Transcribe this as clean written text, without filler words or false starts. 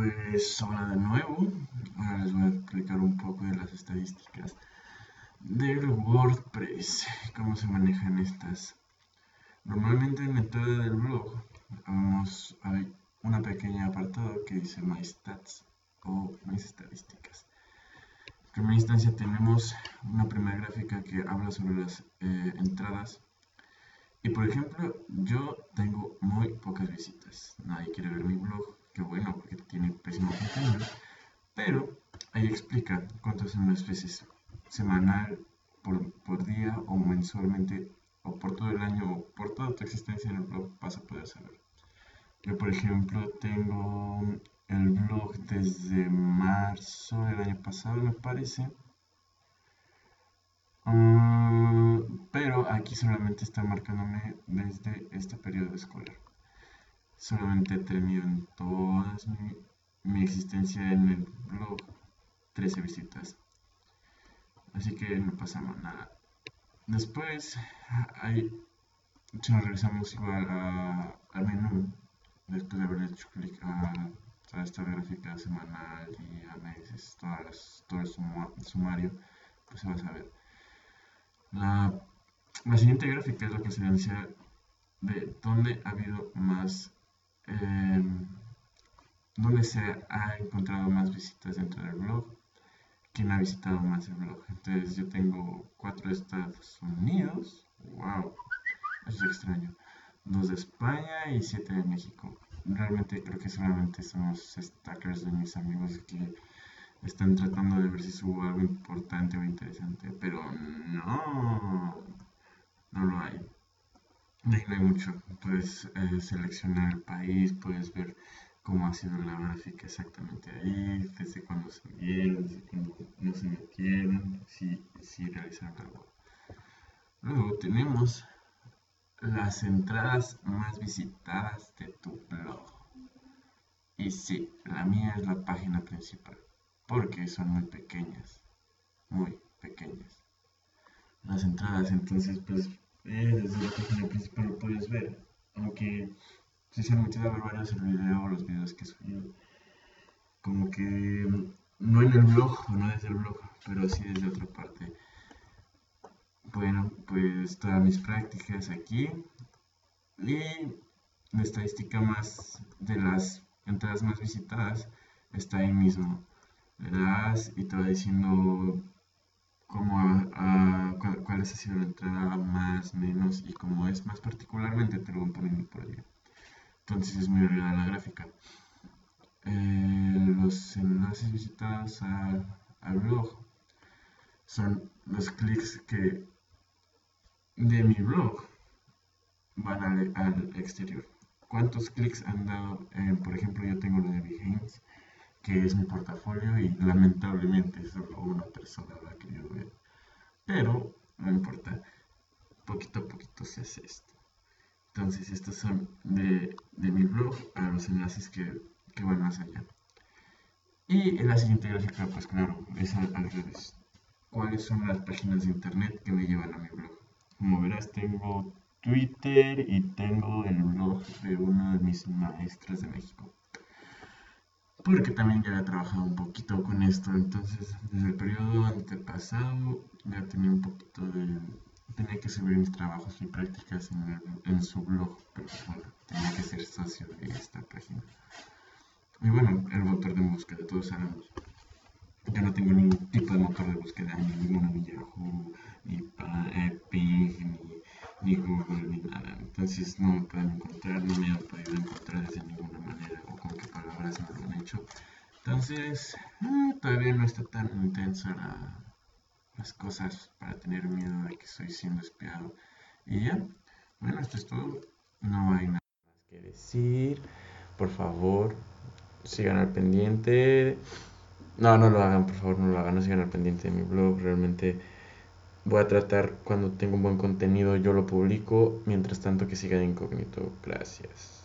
Pues hola de nuevo. Ahora les voy a explicar un poco de las estadísticas del WordPress, cómo se manejan estas. Normalmente en la entrada del blog hay una pequeña apartado que dice My Stats o mis estadísticas. En primera instancia tenemos una primera gráfica que habla sobre las entradas. Y por ejemplo, yo tengo muy pocas visitas. Nadie quiere ver mi blog. Qué bueno, porque tiene pésimo contenido. Pero ahí explica cuántas son las veces semanal, por día o mensualmente, o por todo el año, o por toda tu existencia en el blog vas a poder saber. Yo, por ejemplo, tengo el blog desde marzo del año pasado, me parece. Pero aquí solamente está marcándome desde este periodo escolar. Solamente he tenido en toda mi existencia en el blog 13 visitas. Así que no pasamos nada. Después, hay, si nos regresamos igual al menú, después de haber hecho clic a toda esta gráfica semanal, día, meses, todo el sumario, pues se va a saber. La, la siguiente gráfica es la que se inicia de dónde ha habido más, eh, dónde se ha encontrado más visitas dentro del blog, quién ha visitado más el blog. Entonces yo tengo 4 de Estados Unidos, wow, eso es extraño, 2 de España y 7 de México. Realmente creo que solamente son los stackers de mis amigos que están tratando de ver si subo algo importante o interesante, pero no lo hay. De ahí no hay mucho. Puedes seleccionar el país, puedes ver cómo ha sido la gráfica exactamente ahí, desde cuando se vieron, desde cuando no se metieron, si realizaron algo. Luego tenemos las entradas más visitadas de tu blog. Y sí, la mía es la página principal, porque son muy pequeñas. Las entradas, entonces, pues, desde la página principal lo puedes ver. Aunque si se han metido a ver varios el video o los videos que he subido, como que no en el blog o no desde el blog, pero sí desde otra parte. Bueno, pues todas mis prácticas aquí y la estadística más de las entradas más visitadas está ahí mismo. Le das y te va diciendo cuál ha sido la entrada más, menos y cómo es más particularmente te lo van poniendo por allá. Entonces es muy variada la gráfica. Los enlaces visitados al blog son los clics que de mi blog van al exterior. ¿Cuántos clics han dado? Por ejemplo, yo tengo lo de Behance, que es mi portafolio y lamentablemente solo una persona lo ha querido ver. Pero no importa, poquito a poquito se hace esto. Entonces, estos son de mi blog a los enlaces que van más allá. Y en la siguiente gráfica, pues claro, es al revés. ¿Cuáles son las páginas de internet que me llevan a mi blog? Como verás, tengo Twitter y tengo el blog de uno de mis maestros de México. Porque también ya había trabajado un poquito con esto, entonces desde el periodo antepasado ya tenía un poquito de... Tenía que subir mis trabajos y prácticas en su blog, pero bueno, tenía que ser socio de esta página. Y bueno, el motor de búsqueda, todos sabemos. Yo no tengo ningún tipo de motor de búsqueda, ni ninguno, ni Yahoo, ni Bing, ni Google, ni nada. Entonces no me pueden encontrar, no me han podido encontrar de ninguna manera o con qué palabras me lo han hecho. Entonces, todavía no está tan intensa las cosas para tener miedo de que estoy siendo espiado. Y ya, bueno, esto es todo. No hay nada más que decir. Por favor, sigan al pendiente. No lo hagan, por favor, no lo hagan, no sigan al pendiente de mi blog. Realmente voy a tratar, cuando tenga un buen contenido, yo lo publico. Mientras tanto, que siga de incógnito. Gracias.